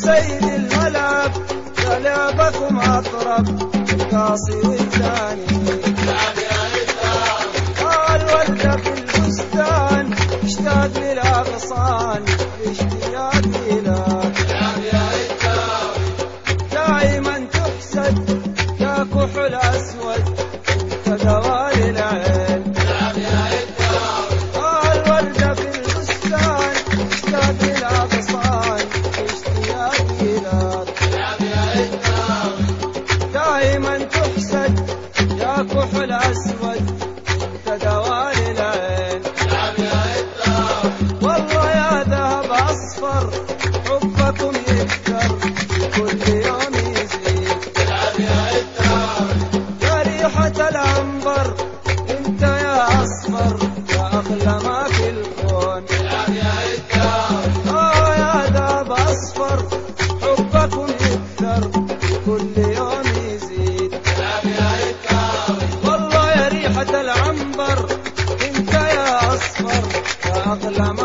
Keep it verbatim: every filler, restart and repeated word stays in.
سيد الملعب يا لعبكم أطرب القاصي والثاني. العب يا عتاوي. الوردة في البستان اشتاق للأغصان اشتياقي لك. العب يا عتاوي. دائما تحسد يا كحل أسود انت دوالي العين. العب يا عتاوي. الوردة في البستان اشتاق للأغصان اشتياقي لك. العب يا عتاوي. دائما تحسد يا كحل أسود انت دوالي العين. العب يا عتاوي. والله يا ذهب أصفر حبكم يكثر كل يوم يزيد. العب يا عتاوي. يا ريحة العنبر انت يا أصفر يا أغلى ما في الكون. العب يا عتاوي. آه يا ذهب أصفر حبكم يكثر كل يوم يزيد. العب يا عتاوي. والله يا ريحة العنبر انت يا أصفر يا أغلى ما